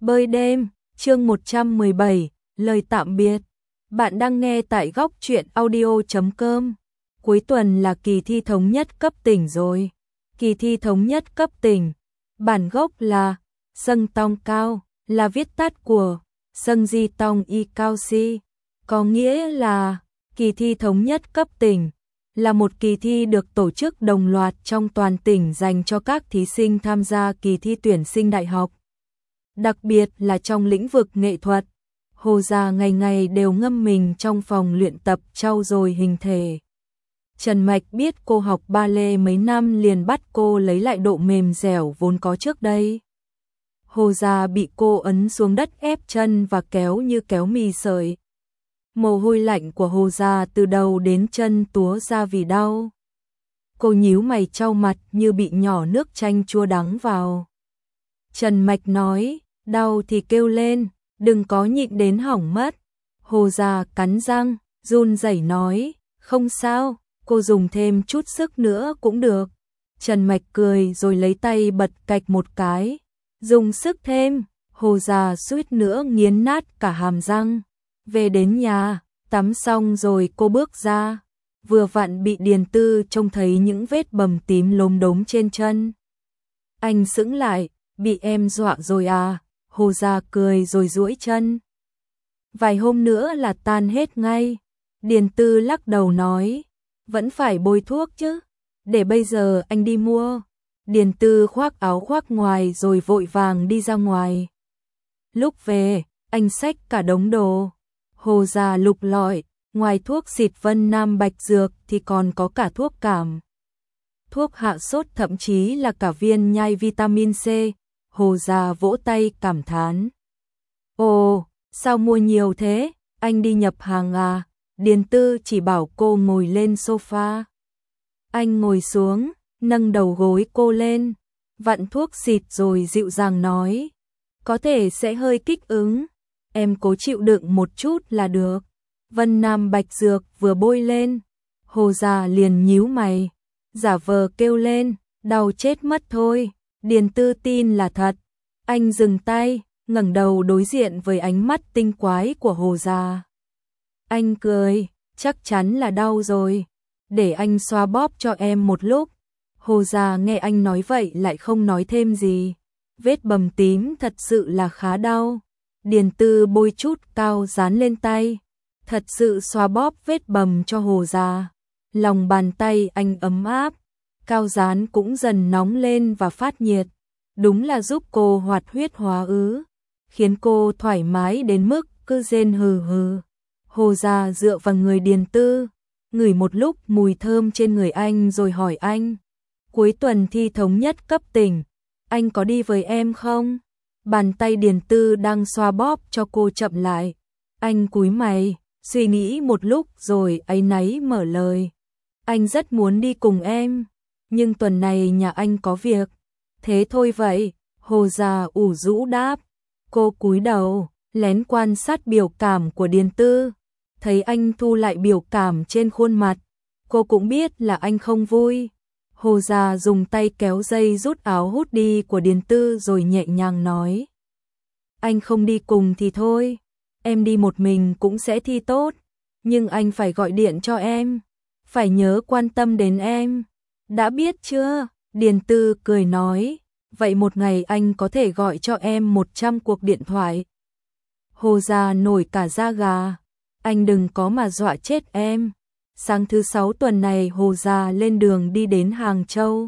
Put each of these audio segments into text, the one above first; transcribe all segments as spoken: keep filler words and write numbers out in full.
Bơi đêm, chương một trăm mười bảy, lời tạm biệt. Bạn đang nghe tại góc truyện audio chấm com. Cuối tuần là kỳ thi thống nhất cấp tỉnh rồi. Kỳ thi thống nhất cấp tỉnh, bản gốc là Sâng Tong Cao, là viết tắt của Sâng Di Tong Y Cao Si, có nghĩa là kỳ thi thống nhất cấp tỉnh, là một kỳ thi được tổ chức đồng loạt trong toàn tỉnh dành cho các thí sinh tham gia kỳ thi tuyển sinh đại học. Đặc biệt là trong lĩnh vực nghệ thuật, Hồ Gia ngày ngày đều ngâm mình trong phòng luyện tập trau dồi hình thể. Trần Mạch biết cô học ballet mấy năm liền bắt cô lấy lại độ mềm dẻo vốn có trước đây. Hồ Gia bị cô ấn xuống đất ép chân và kéo như kéo mì sợi. Mồ hôi lạnh của Hồ Gia từ đầu đến chân túa ra vì đau. Cô nhíu mày chau mặt như bị nhỏ nước chanh chua đắng vào. Trần Mạch nói, đau thì kêu lên, đừng có nhịn đến hỏng mất. Hồ Gia cắn răng, run rẩy nói, không sao, cô dùng thêm chút sức nữa cũng được. Trần Mạch cười rồi lấy tay bật cạch một cái, dùng sức thêm. Hồ Gia suýt nữa nghiến nát cả hàm răng. Về đến nhà, tắm xong rồi cô bước ra, vừa vặn bị Điền Tư trông thấy những vết bầm tím lốm đốm trên chân. Anh sững lại, bị em dọa rồi à? Hồ Gia cười rồi duỗi chân. Vài hôm nữa là tan hết ngay. Điền Tư lắc đầu nói, vẫn phải bôi thuốc chứ, để bây giờ anh đi mua. Điền Tư khoác áo khoác ngoài rồi vội vàng đi ra ngoài. Lúc về, anh xách cả đống đồ. Hồ Gia lục lọi, ngoài thuốc xịt Vân Nam Bạch Dược thì còn có cả thuốc cảm, thuốc hạ sốt, thậm chí là cả viên nhai vitamin C. Hồ Gia vỗ tay cảm thán. Ồ, sao mua nhiều thế, anh đi nhập hàng à? Điền Tư chỉ bảo cô ngồi lên sofa. Anh ngồi xuống, nâng đầu gối cô lên, vặn thuốc xịt rồi dịu dàng nói, có thể sẽ hơi kích ứng, em cố chịu đựng một chút là được. Vân Nam Bạch Dược vừa bôi lên, Hồ Gia liền nhíu mày, giả vờ kêu lên, đau chết mất thôi. Điền Tư tin là thật. Anh dừng tay, ngẩng đầu đối diện với ánh mắt tinh quái của Hồ Gia. Anh cười, chắc chắn là đau rồi, để anh xoa bóp cho em một lúc. Hồ Gia nghe anh nói vậy lại không nói thêm gì. Vết bầm tím thật sự là khá đau. Điền Tư bôi chút cao dán lên tay, thật sự xoa bóp vết bầm cho Hồ Gia. Lòng bàn tay anh ấm áp, cao dán cũng dần nóng lên và phát nhiệt, đúng là giúp cô hoạt huyết hóa ứ, khiến cô thoải mái đến mức cứ rên hừ hừ. Hồ Gia dựa vào người Điền Tư, ngửi một lúc mùi thơm trên người anh rồi hỏi anh, cuối tuần thi thống nhất cấp tỉnh, anh có đi với em không? Bàn tay Điền Tư đang xoa bóp cho cô chậm lại, anh cúi mày, suy nghĩ một lúc rồi áy náy mở lời, anh rất muốn đi cùng em, nhưng tuần này nhà anh có việc. Thế thôi vậy, Hồ Gia ủ rũ đáp. Cô cúi đầu, lén quan sát biểu cảm của Điền Tư, thấy anh thu lại biểu cảm trên khuôn mặt, cô cũng biết là anh không vui. Hồ Gia dùng tay kéo dây rút áo hút đi của Điền Tư rồi nhẹ nhàng nói, anh không đi cùng thì thôi, em đi một mình cũng sẽ thi tốt, nhưng anh phải gọi điện cho em, phải nhớ quan tâm đến em. Đã biết chưa? Điền Tư cười nói, vậy một ngày anh có thể gọi cho em một trăm cuộc điện thoại. Hồ Gia nổi cả da gà, anh đừng có mà dọa chết em. Sáng thứ sáu tuần này Hồ Gia lên đường đi đến Hàng Châu.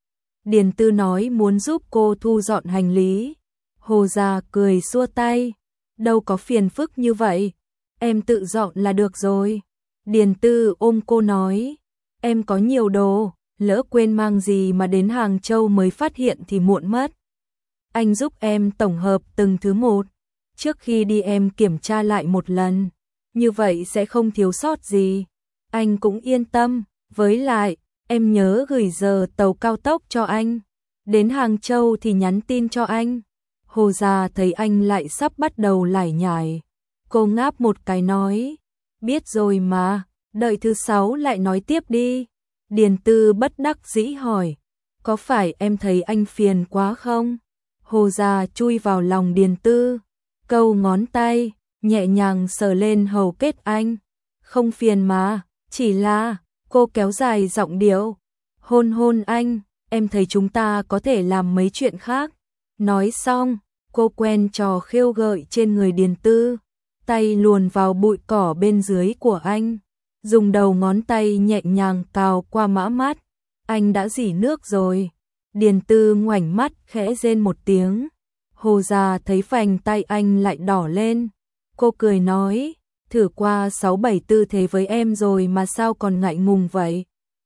Điền Tư nói muốn giúp cô thu dọn hành lý. Hồ Gia cười xua tay, đâu có phiền phức như vậy, em tự dọn là được rồi. Điền Tư ôm cô nói, em có nhiều đồ, lỡ quên mang gì mà đến Hàng Châu mới phát hiện thì muộn mất. Anh giúp em tổng hợp từng thứ một, trước khi đi em kiểm tra lại một lần, như vậy sẽ không thiếu sót gì. Anh cũng yên tâm, với lại, em nhớ gửi giờ tàu cao tốc cho anh, đến Hàng Châu thì nhắn tin cho anh. Hồ Gia thấy anh lại sắp bắt đầu lải nhải, cô ngáp một cái nói, biết rồi mà, đợi thứ sáu lại nói tiếp đi. Điền Tư bất đắc dĩ hỏi, có phải em thấy anh phiền quá không? Hồ Gia chui vào lòng Điền Tư, câu ngón tay, nhẹ nhàng sờ lên hầu kết anh. Không phiền mà, chỉ là, cô kéo dài giọng điệu, hôn hôn anh, em thấy chúng ta có thể làm mấy chuyện khác. Nói xong, cô quen trò khêu gợi trên người Điền Tư, tay luồn vào bụi cỏ bên dưới của anh, dùng đầu ngón tay nhẹ nhàng cào qua mã mắt. Anh đã rỉ nước rồi. Điền Tư ngoảnh mắt khẽ rên một tiếng. Hồ Gia thấy phành tay anh lại đỏ lên. Cô cười nói, thử qua sáu bảy tư thế với em rồi mà sao còn ngại ngùng vậy?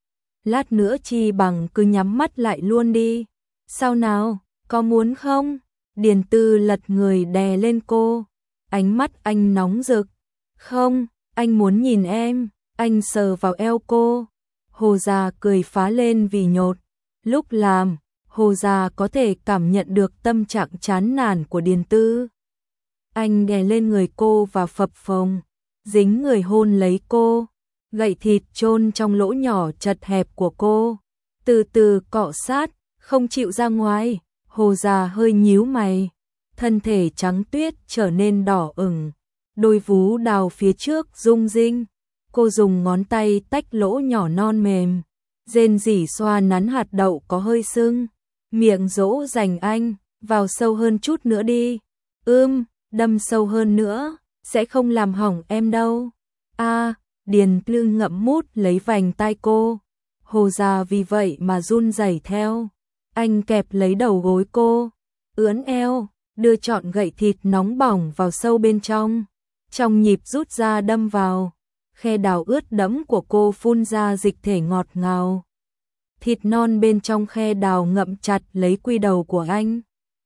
Lát nữa chi bằng cứ nhắm mắt lại luôn đi. Sao nào, có muốn không? Điền Tư lật người đè lên cô. Ánh mắt anh nóng rực. Không, anh muốn nhìn em. Anh sờ vào eo cô. Hồ Gia cười phá lên vì nhột. Lúc làm, Hồ Gia có thể cảm nhận được tâm trạng chán nản của Điền Tư. Anh đè lên người cô và phập phồng, dính người hôn lấy cô, gậy thịt chôn trong lỗ nhỏ chật hẹp của cô, từ từ cọ sát, không chịu ra ngoài. Hồ Gia hơi nhíu mày, thân thể trắng tuyết trở nên đỏ ửng, đôi vú đào phía trước rung rinh. Cô dùng ngón tay tách lỗ nhỏ non mềm, rên rỉ xoa nắn hạt đậu có hơi sưng, miệng dỗ dành anh, vào sâu hơn chút nữa đi. Ưm, đâm sâu hơn nữa, sẽ không làm hỏng em đâu. A, à, Điền Tư ngậm mút lấy vành tai cô. Hồ Gia vì vậy mà run rẩy theo. Anh kẹp lấy đầu gối cô, ướn eo, đưa trọn gậy thịt nóng bỏng vào sâu bên trong. Trong nhịp rút ra đâm vào, khe đào ướt đẫm của cô phun ra dịch thể ngọt ngào. Thịt non bên trong khe đào ngậm chặt lấy quy đầu của anh,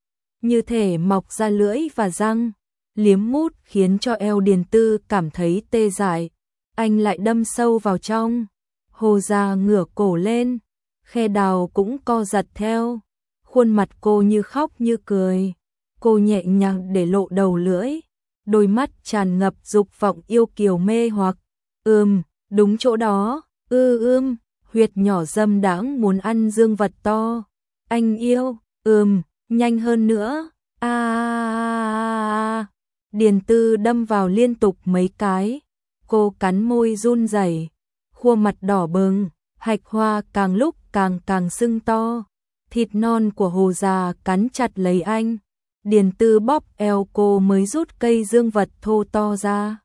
như thể mọc ra lưỡi và răng, liếm mút khiến cho eo Điền Tư cảm thấy tê dại. Anh lại đâm sâu vào trong. Hồ Gia ngửa cổ lên, khe đào cũng co giật theo. Khuôn mặt cô như khóc như cười. Cô nhẹ nhàng để lộ đầu lưỡi, đôi mắt tràn ngập dục vọng yêu kiều mê hoặc. Ừm, đúng chỗ đó, ư ưm, huyệt nhỏ dâm đãng muốn ăn dương vật to. Anh yêu, ừm, nhanh hơn nữa. A à, Điền Tư đâm vào liên tục mấy cái. Cô cắn môi run rẩy, khuôn mặt đỏ bừng, hạch hoa càng lúc càng càng sưng to. Thịt non của Hồ Gia cắn chặt lấy anh. Điền Tư bóp eo cô mới rút cây dương vật thô to ra.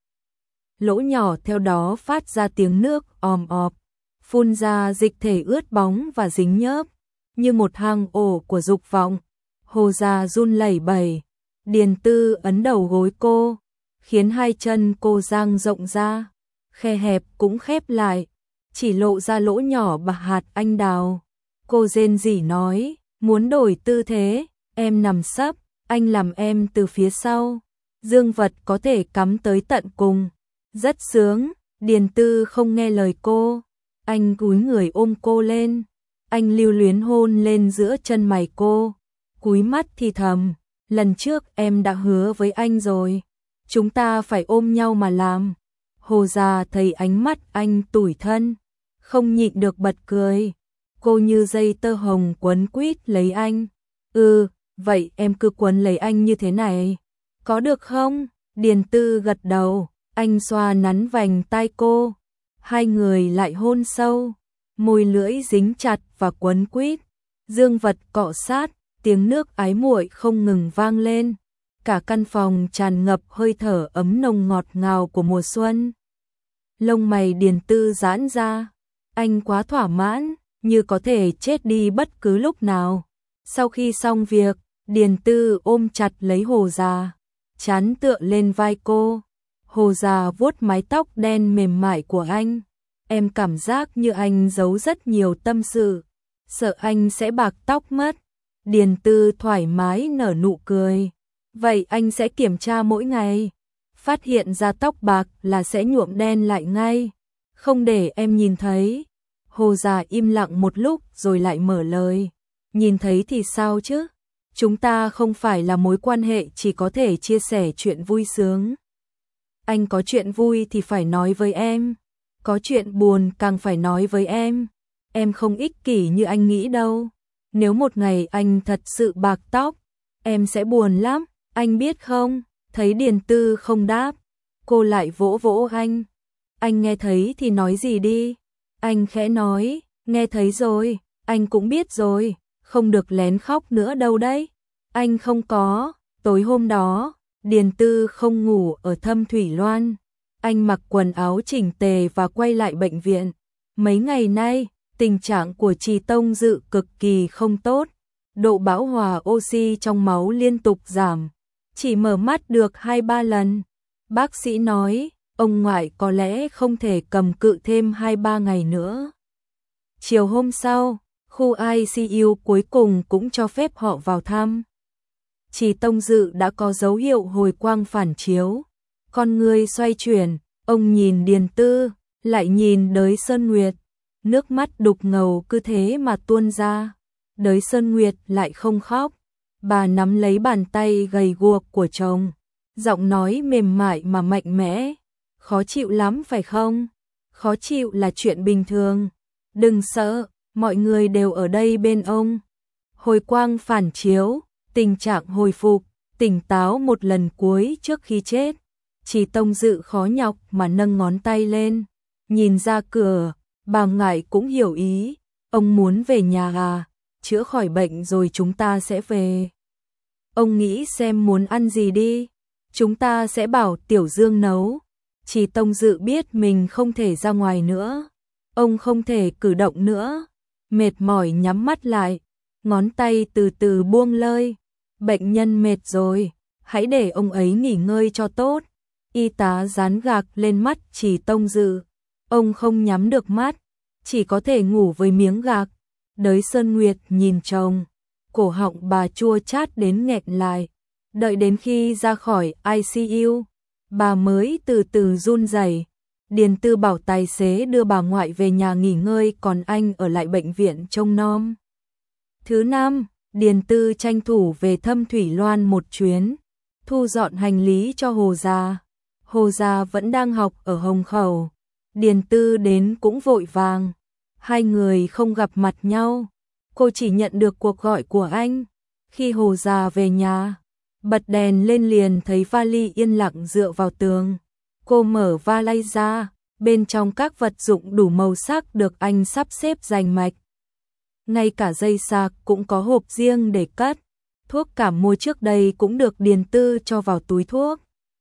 Lỗ nhỏ theo đó phát ra tiếng nước òm ọp, phun ra dịch thể ướt bóng và dính nhớp, như một hang ổ của dục vọng. Hồ Gia run lẩy bẩy. Điền Tư ấn đầu gối cô, khiến hai chân cô dang rộng ra, khe hẹp cũng khép lại, chỉ lộ ra lỗ nhỏ bạc hạt anh đào. Cô rên rỉ nói, muốn đổi tư thế, em nằm sấp, anh làm em từ phía sau, dương vật có thể cắm tới tận cùng. Rất sướng. Điền Tư không nghe lời cô, anh cúi người ôm cô lên, anh lưu luyến hôn lên giữa chân mày cô, cúi mắt thì thầm, lần trước em đã hứa với anh rồi, chúng ta phải ôm nhau mà làm. Hồ Gia thấy ánh mắt anh tủi thân, không nhịn được bật cười. Cô như dây tơ hồng quấn quýt lấy anh. Ừ, vậy em cứ quấn lấy anh như thế này, có được không? Điền Tư gật đầu, anh xoa nắn vành tai cô. Hai người lại hôn sâu, môi lưỡi dính chặt và quấn quýt, dương vật cọ sát, tiếng nước ái muội không ngừng vang lên. Cả căn phòng tràn ngập hơi thở ấm nồng ngọt ngào của mùa xuân. Lông mày Điền Tư giãn ra, anh quá thỏa mãn, như có thể chết đi bất cứ lúc nào. Sau khi xong việc, Điền Tư ôm chặt lấy Hồ Gia, chán tựa lên vai cô. Hồ Gia vuốt mái tóc đen mềm mại của anh. Em cảm giác như anh giấu rất nhiều tâm sự, sợ anh sẽ bạc tóc mất. Điền Tư thoải mái nở nụ cười. Vậy anh sẽ kiểm tra mỗi ngày, phát hiện ra tóc bạc là sẽ nhuộm đen lại ngay, không để em nhìn thấy. Hồ Gia im lặng một lúc rồi lại mở lời. Nhìn thấy thì sao chứ? Chúng ta không phải là mối quan hệ chỉ có thể chia sẻ chuyện vui sướng. Anh có chuyện vui thì phải nói với em, có chuyện buồn càng phải nói với em. Em không ích kỷ như anh nghĩ đâu. Nếu một ngày anh thật sự bạc tóc, em sẽ buồn lắm, anh biết không? Thấy Điền Tư không đáp, cô lại vỗ vỗ anh. Anh nghe thấy thì nói gì đi. Anh khẽ nói, nghe thấy rồi, anh cũng biết rồi, không được lén khóc nữa đâu đấy. Anh không có, tối hôm đó, Điền Tư không ngủ ở Thâm Thủy Loan. Anh mặc quần áo chỉnh tề và quay lại bệnh viện. Mấy ngày nay, tình trạng của Trì Tông Dự cực kỳ không tốt. Độ bão hòa oxy trong máu liên tục giảm. Chỉ mở mắt được hai ba lần. Bác sĩ nói, ông ngoại có lẽ không thể cầm cự thêm hai ba ngày nữa. Chiều hôm sau, khu i xê u cuối cùng cũng cho phép họ vào thăm. Trì Tông Dự đã có dấu hiệu hồi quang phản chiếu. Con người xoay chuyển, ông nhìn Điền Tư, lại nhìn Đới Sơn Nguyệt. Nước mắt đục ngầu cứ thế mà tuôn ra. Đới Sơn Nguyệt lại không khóc. Bà nắm lấy bàn tay gầy guộc của chồng. Giọng nói mềm mại mà mạnh mẽ. Khó chịu lắm phải không? Khó chịu là chuyện bình thường. Đừng sợ, mọi người đều ở đây bên ông. Hồi quang phản chiếu, tình trạng hồi phục, tỉnh táo một lần cuối trước khi chết. Trì Tông Dự khó nhọc mà nâng ngón tay lên. Nhìn ra cửa, bà ngại cũng hiểu ý. Ông muốn về nhà à? Chữa khỏi bệnh rồi chúng ta sẽ về. Ông nghĩ xem muốn ăn gì đi. Chúng ta sẽ bảo Tiểu Dương nấu. Trì Tông Dự biết mình không thể ra ngoài nữa. Ông không thể cử động nữa. Mệt mỏi nhắm mắt lại. Ngón tay từ từ buông lơi. Bệnh nhân mệt rồi. Hãy để ông ấy nghỉ ngơi cho tốt. Y tá dán gạc lên mắt Trì Tông Dự. Ông không nhắm được mắt. Chỉ có thể ngủ với miếng gạc. Đới Sơn Nguyệt nhìn chồng. Cổ họng bà chua chát đến nghẹn lại. Đợi đến khi ra khỏi i xê u, bà mới từ từ run rẩy. Điền Tư bảo tài xế đưa bà ngoại về nhà nghỉ ngơi, còn anh ở lại bệnh viện trông nom. Thứ năm, Điền Tư tranh thủ về Thâm Thủy Loan một chuyến, thu dọn hành lý cho Hồ Gia. Hồ Gia vẫn đang học ở Hồng Khẩu. Điền Tư đến cũng vội vàng. Hai người không gặp mặt nhau. Cô chỉ nhận được cuộc gọi của anh. Khi Hồ Gia về nhà, bật đèn lên liền thấy vali yên lặng dựa vào tường. Cô mở vali ra, bên trong các vật dụng đủ màu sắc được anh sắp xếp rành mạch. Ngay cả dây sạc cũng có hộp riêng để cất. Thuốc cảm mua trước đây cũng được Điền Tư cho vào túi thuốc.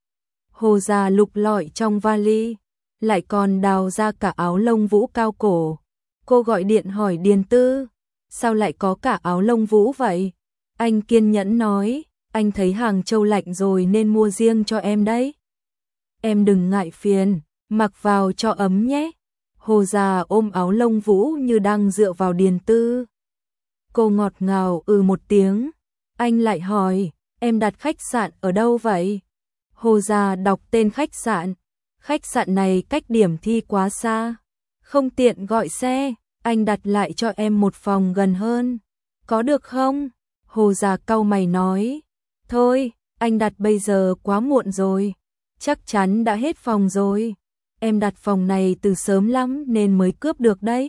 Hồ Gia lục lọi trong vali, lại còn đào ra cả áo lông vũ cao cổ. Cô gọi điện hỏi Điền Tư, sao lại có cả áo lông vũ vậy? Anh kiên nhẫn nói, anh thấy Hàng Châu lạnh rồi nên mua riêng cho em đấy. Em đừng ngại phiền, mặc vào cho ấm nhé. Hồ Gia ôm áo lông vũ như đang dựa vào Điền Tư. Cô ngọt ngào ừ một tiếng. Anh lại hỏi, em đặt khách sạn ở đâu vậy? Hồ Gia đọc tên khách sạn. Khách sạn này cách điểm thi quá xa, không tiện gọi xe, anh đặt lại cho em một phòng gần hơn. Có được không? Hồ Gia cau mày nói, thôi, anh đặt bây giờ quá muộn rồi, chắc chắn đã hết phòng rồi. Em đặt phòng này từ sớm lắm nên mới cướp được đấy.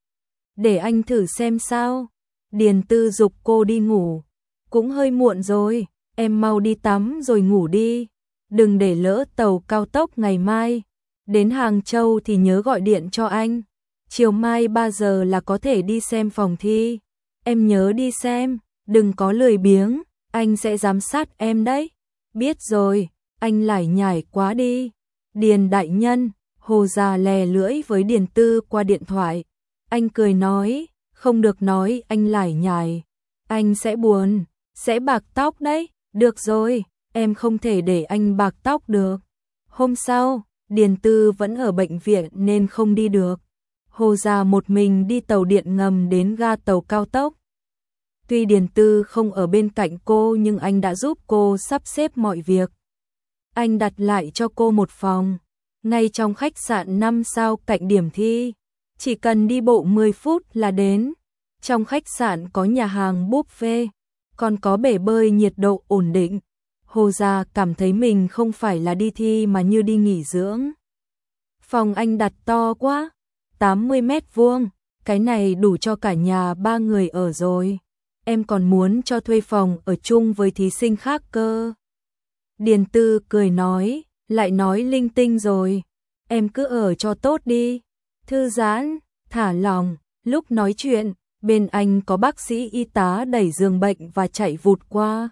Để anh thử xem sao. Điền Tư giục cô đi ngủ. Cũng hơi muộn rồi, em mau đi tắm rồi ngủ đi. Đừng để lỡ tàu cao tốc ngày mai. Đến Hàng Châu thì nhớ gọi điện cho anh. Chiều mai ba giờ là có thể đi xem phòng thi. Em nhớ đi xem, đừng có lười biếng, anh sẽ giám sát em đấy. Biết rồi, anh lải nhải quá đi. Điền đại nhân, Hồ Gia lè lưỡi với Điền Tư qua điện thoại. Anh cười nói, không được nói anh lải nhải. Anh sẽ buồn, sẽ bạc tóc đấy. Được rồi, em không thể để anh bạc tóc được. Hôm sau, Điền Tư vẫn ở bệnh viện nên không đi được. Hồ Gia một mình đi tàu điện ngầm đến ga tàu cao tốc. Tuy Điền Tư không ở bên cạnh cô nhưng anh đã giúp cô sắp xếp mọi việc. Anh đặt lại cho cô một phòng, ngay trong khách sạn năm sao cạnh điểm thi. Chỉ cần đi bộ mười phút là đến. Trong khách sạn có nhà hàng buffet, còn có bể bơi nhiệt độ ổn định. Hồ Gia cảm thấy mình không phải là đi thi mà như đi nghỉ dưỡng. Phòng anh đặt to quá, tám mươi mét vuông, cái này đủ cho cả nhà ba người ở rồi. em còn muốn cho thuê phòng ở chung với thí sinh khác cơ. Điền Tư cười nói, lại nói linh tinh rồi, em cứ ở cho tốt đi, thư giãn, thả lòng. Lúc nói chuyện, bên anh có bác sĩ y tá đẩy giường bệnh và chạy vụt qua.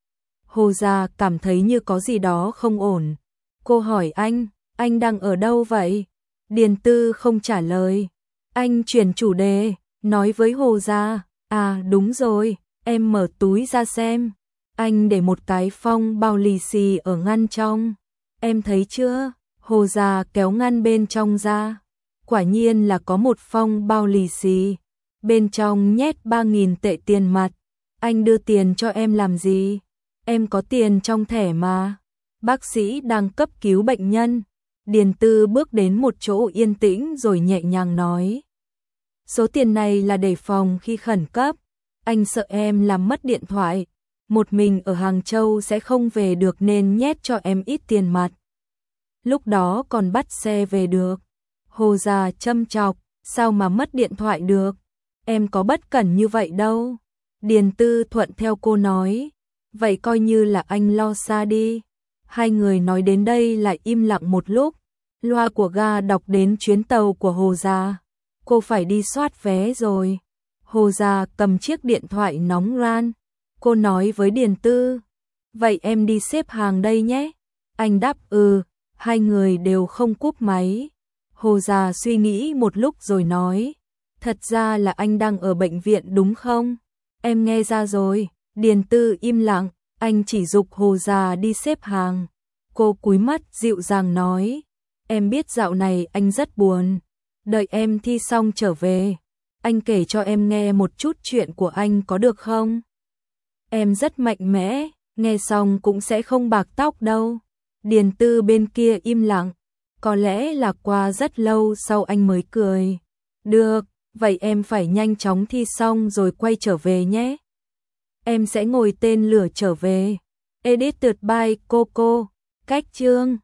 Hồ Gia cảm thấy như có gì đó không ổn. Cô hỏi anh, anh đang ở đâu vậy? Điền Tư không trả lời. Anh chuyển chủ đề, nói với Hồ Gia, à đúng rồi, em mở túi ra xem. Anh để một cái phong bao lì xì ở ngăn trong. Em thấy chưa? Hồ Gia kéo ngăn bên trong ra. Quả nhiên là có một phong bao lì xì. Bên trong nhét ba nghìn tệ tiền mặt. Anh đưa tiền cho em làm gì? Em có tiền trong thẻ mà. Bác sĩ đang cấp cứu bệnh nhân. Điền Tư bước đến một chỗ yên tĩnh rồi nhẹ nhàng nói. Số tiền này là để phòng khi khẩn cấp. Anh sợ em làm mất điện thoại. Một mình ở Hàng Châu sẽ không về được nên nhét cho em ít tiền mặt. Lúc đó còn bắt xe về được. Hồ Gia châm chọc, sao mà mất điện thoại được? Em có bất cẩn như vậy đâu. Điền Tư thuận theo cô nói. Vậy coi như là anh lo xa đi. Hai người nói đến đây lại im lặng một lúc. Loa của ga đọc đến chuyến tàu của Hồ Gia. Cô phải đi soát vé rồi. Hồ Gia cầm chiếc điện thoại nóng ran. Cô nói với Điền Tư. Vậy em đi xếp hàng đây nhé. Anh đáp ừ. Hai người đều không cúp máy. Hồ Gia suy nghĩ một lúc rồi nói. Thật ra là anh đang ở bệnh viện đúng không? Em nghe ra rồi. Điền Tư im lặng. Anh chỉ giục Hồ Gia đi xếp hàng. Cô cúi mắt dịu dàng nói. Em biết dạo này anh rất buồn. Đợi em thi xong trở về. Anh kể cho em nghe một chút chuyện của anh có được không? Em rất mạnh mẽ. Nghe xong cũng sẽ không bạc tóc đâu. Điền Tư bên kia im lặng. Có lẽ là qua rất lâu sau anh mới cười. Được, vậy em phải nhanh chóng thi xong rồi quay trở về nhé. Em sẽ ngồi tên lửa trở về. Edited by Coco. Cách chương